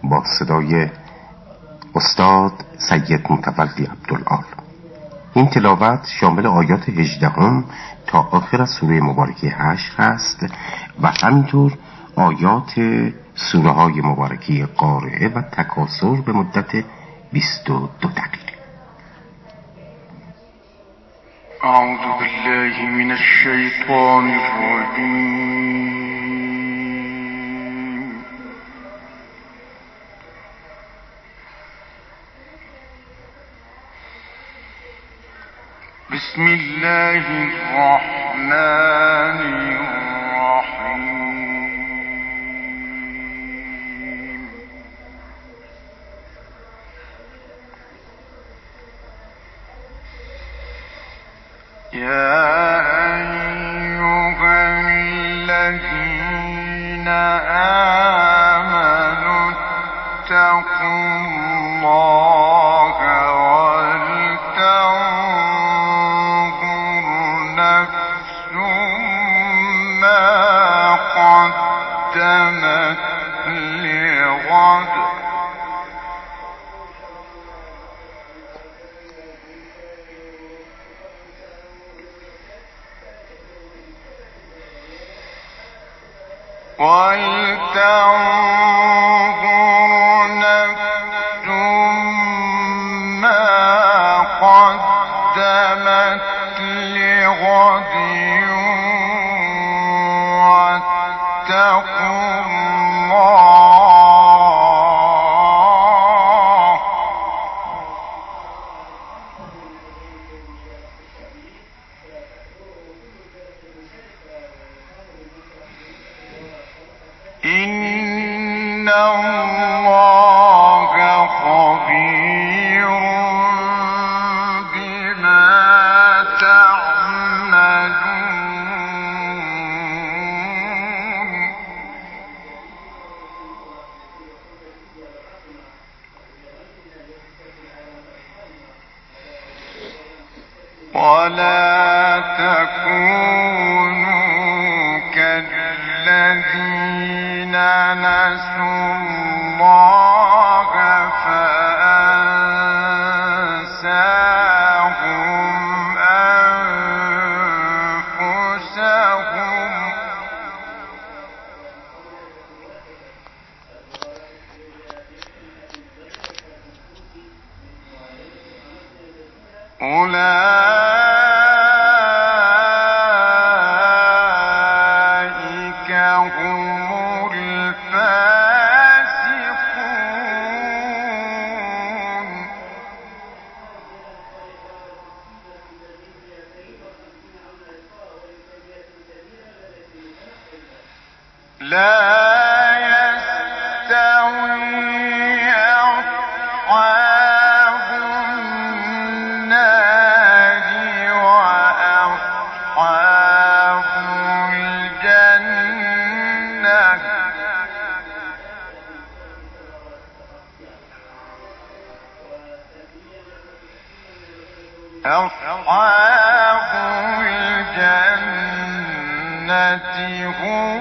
با صدای استاد سید متولی عبدالعال. این تلاوت شامل آیات 18 تا آخر از سوره مبارکه حشر است و همینطور آیات سوره های مبارکه قارعه و تکاثر به مدت 22 دقیقه. اعوذ بالله من الشیطان الرجیم. بسم الله الرحمن الرحیم. یا ایها الذین آمنوا اتقوا الله ولتنظر نفس ما قدمت لغد واتقوا الله إن الله خبير بما تعملون. ولا تكونوا كالذين نسوا الله فأنساهم أنفسهم أولئك هم الفاسقون. لا يستوي أصحاب النار وأصحاب الجنة أصحاب الجنة هم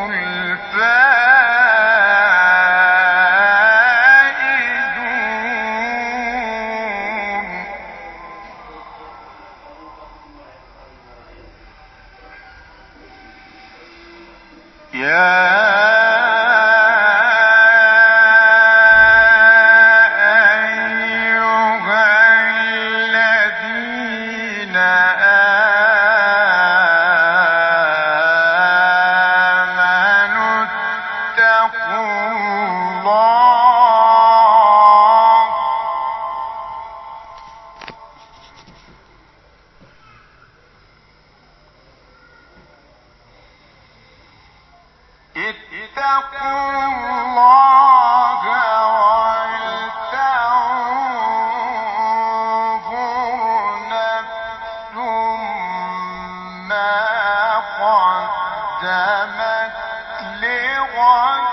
الفائزون. يا أيها الذين آمنوا اتقوا الله اتقوا الله ولتنظر نفس ما قدمت لغد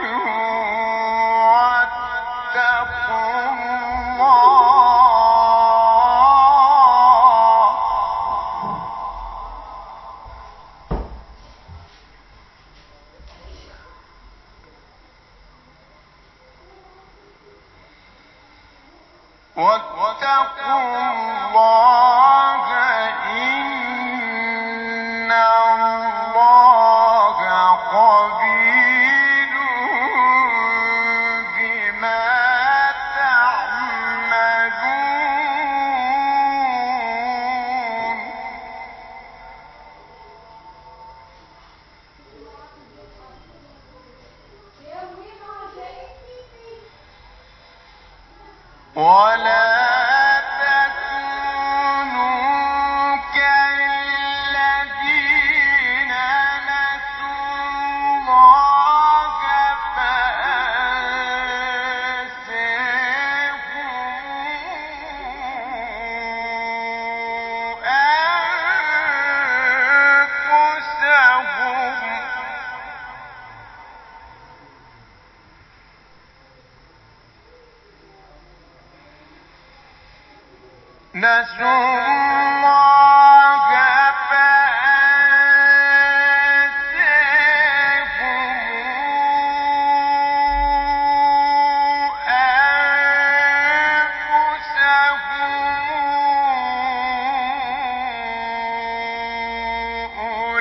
واتقوا الله واتقوا الله إن الله خبير بما تعملون. ولا تكونوا كالذين نسوا الله فأنساهم أنفسهم. نسوا الله فأنساهم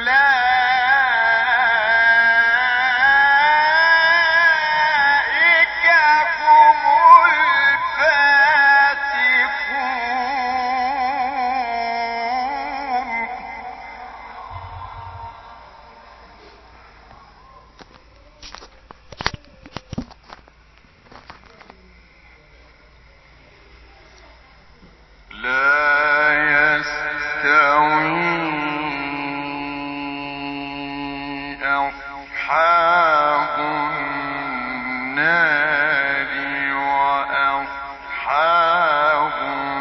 أولئك هم الفاسقون. لا يستوي أصحاب النار وأصحاب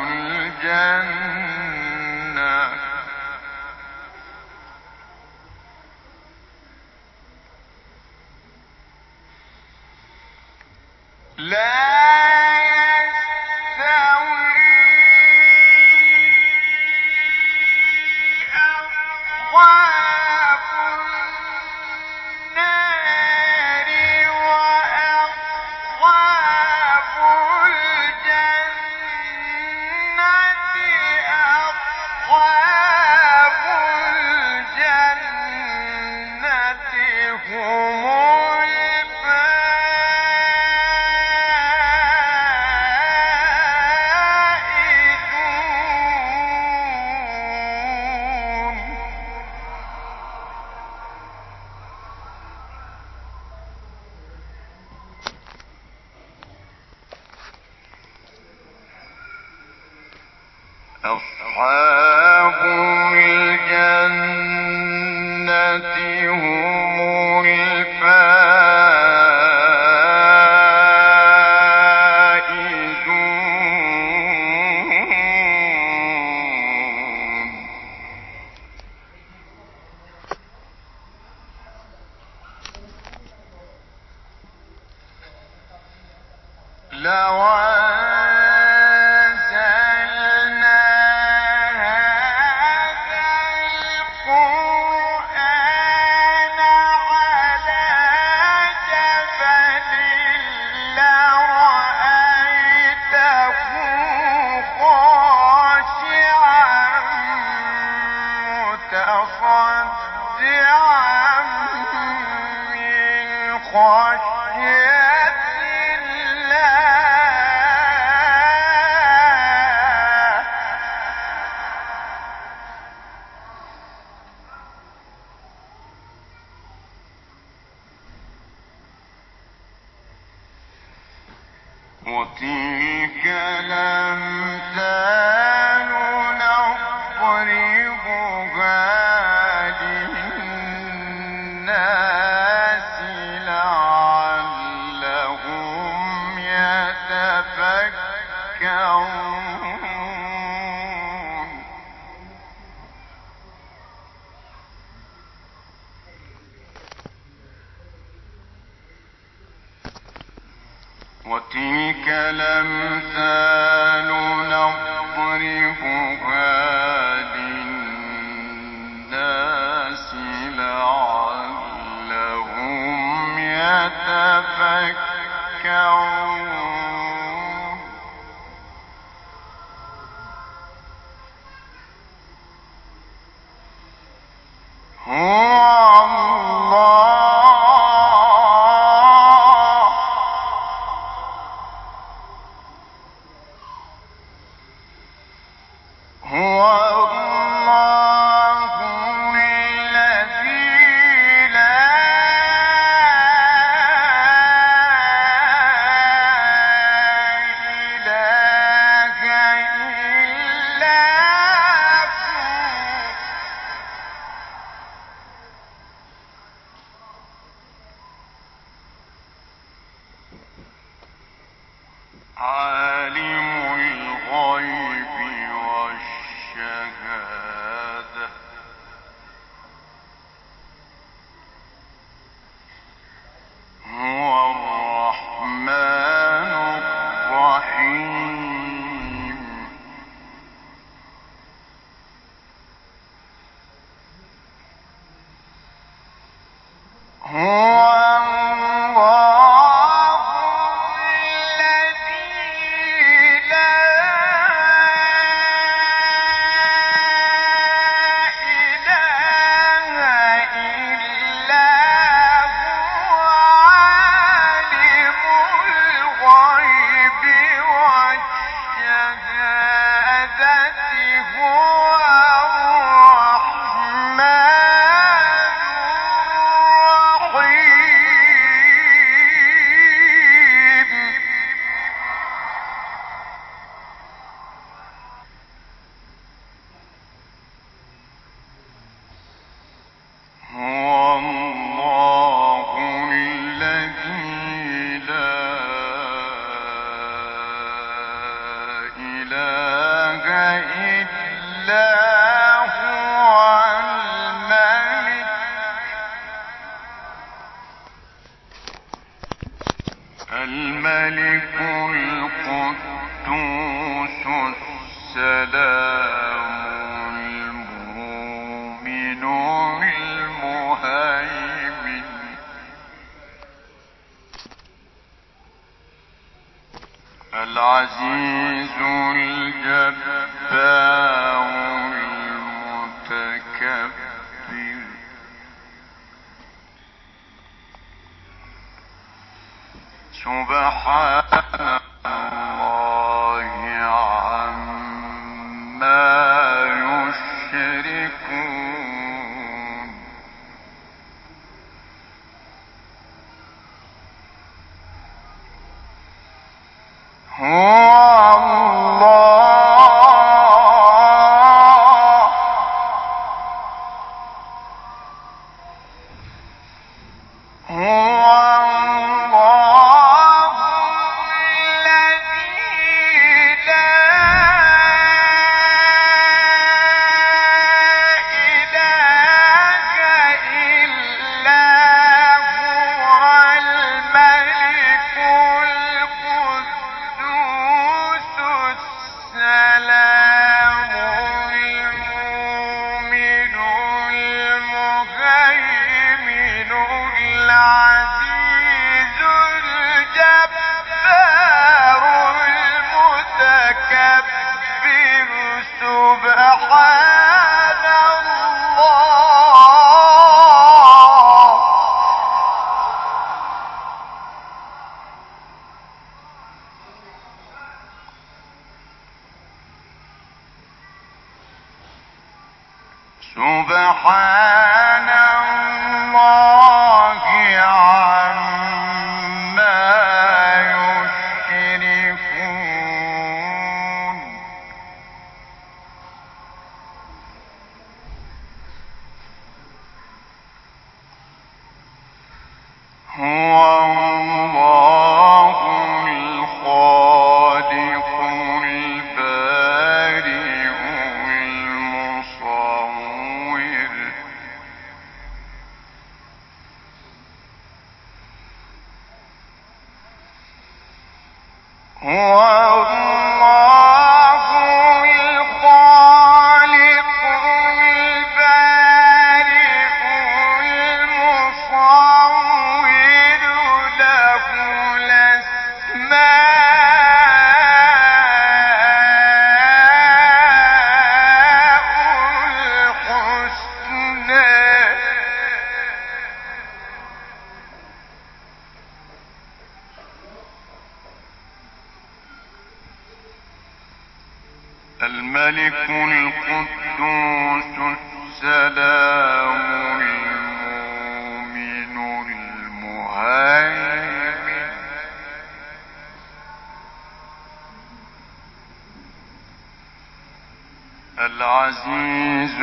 الجنة. لا يستوي أصحاب النار وأصحاب الجنة. أصحاب الجنة هم أصحاب الجنة هم الفائزون. لو أنزلنا هذا القرآن على جبل لرأيته خاشعا متصدعا من خشية الله. وتلك الأمثال نضربها للناس لعلهم يتفكرون. وتلك الأمثال نضربها للناس لعلهم يتفكرون. عالم الغيب والشهادة هو الرحمن الرحيم هو الملك القدوس السلام المؤمن المهيمن العزيز الجبار المتكبر سبحان الله عما يشركون هو سبحان الله عما يشركون هو الله الخالق البارئ المصور هو الله الخالق البارئ المصور له الأسماء الحسنى الملك القدوس السلام المؤمن المهيمن العزيز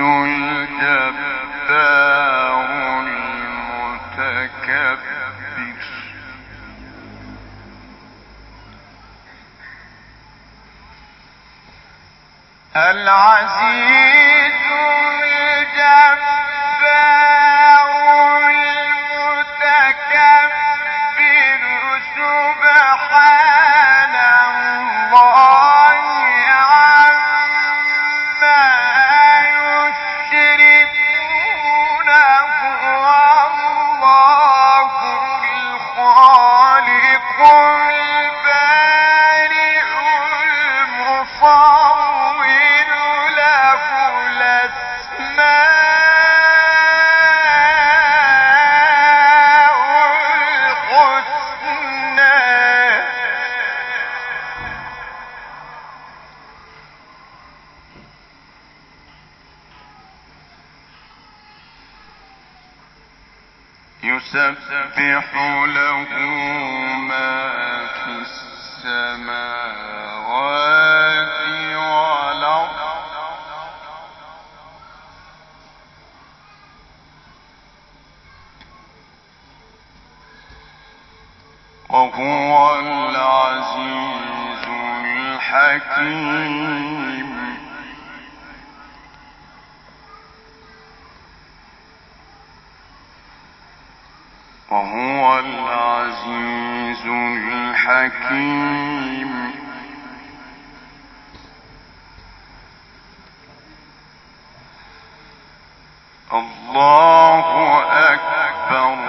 الجبار المتكبر العزيز الجبار المتكبر سبحان الله عما يشركون هو الله الخالق البارئ المصور له الأسماء الحسنى. يسبح له ما في السماوات والأرض وهو العزيز الحكيم. وهو العزيز الحكيم. الله أكبر.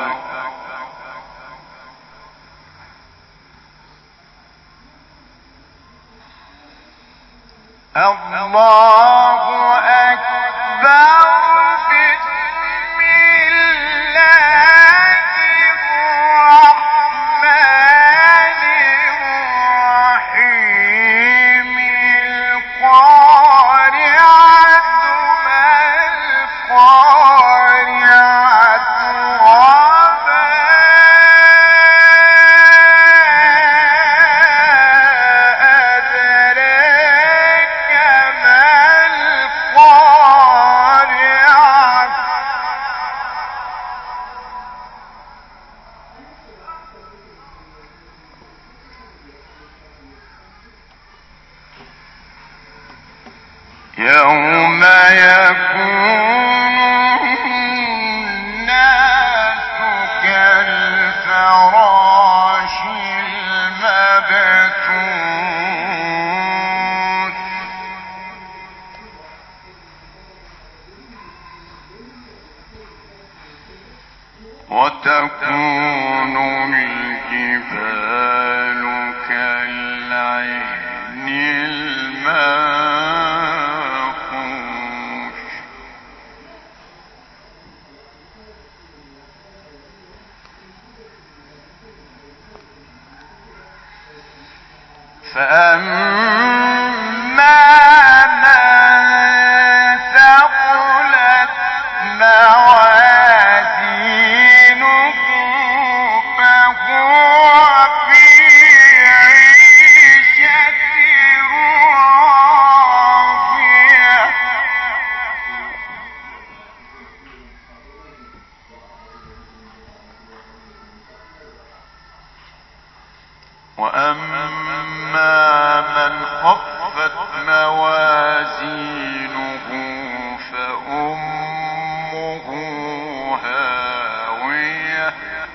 الله أكبر. بسم الله الرحمن الرحيم. القارعة ما القارعة وما أدراك ما القارعة. يوم يكون الناس كالفراش المبثوث. وتكون الجبال كالعهن المنفوش. فأما من ثقلت موازينه فهو في عيشة راضية. وأما من خفت موازينه فأمه هاوية.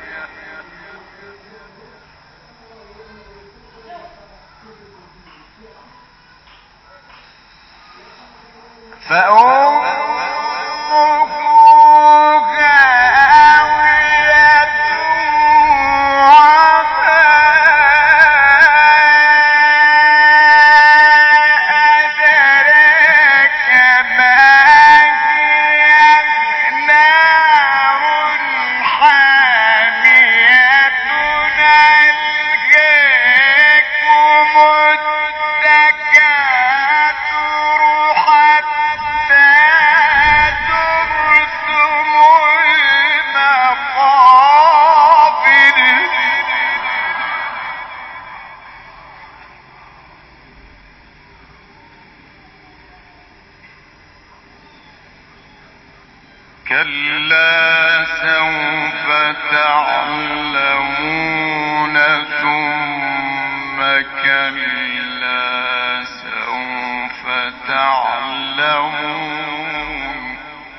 كلا سوف تعلمون ثم كلا سوف تعلمون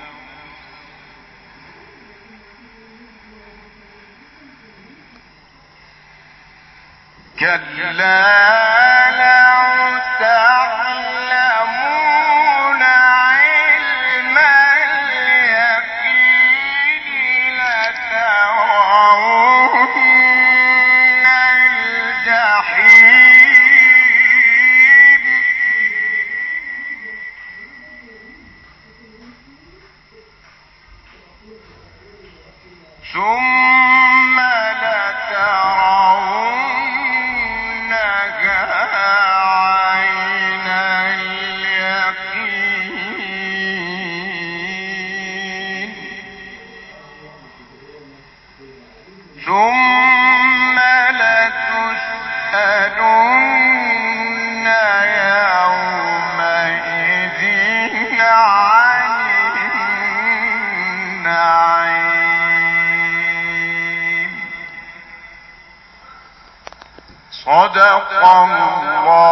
كلا لو تعلمون علم اليقين لترون الجحيم ثم لترونها عين اليقين ثم لتسألن يومئذ عن النعيم صدق الله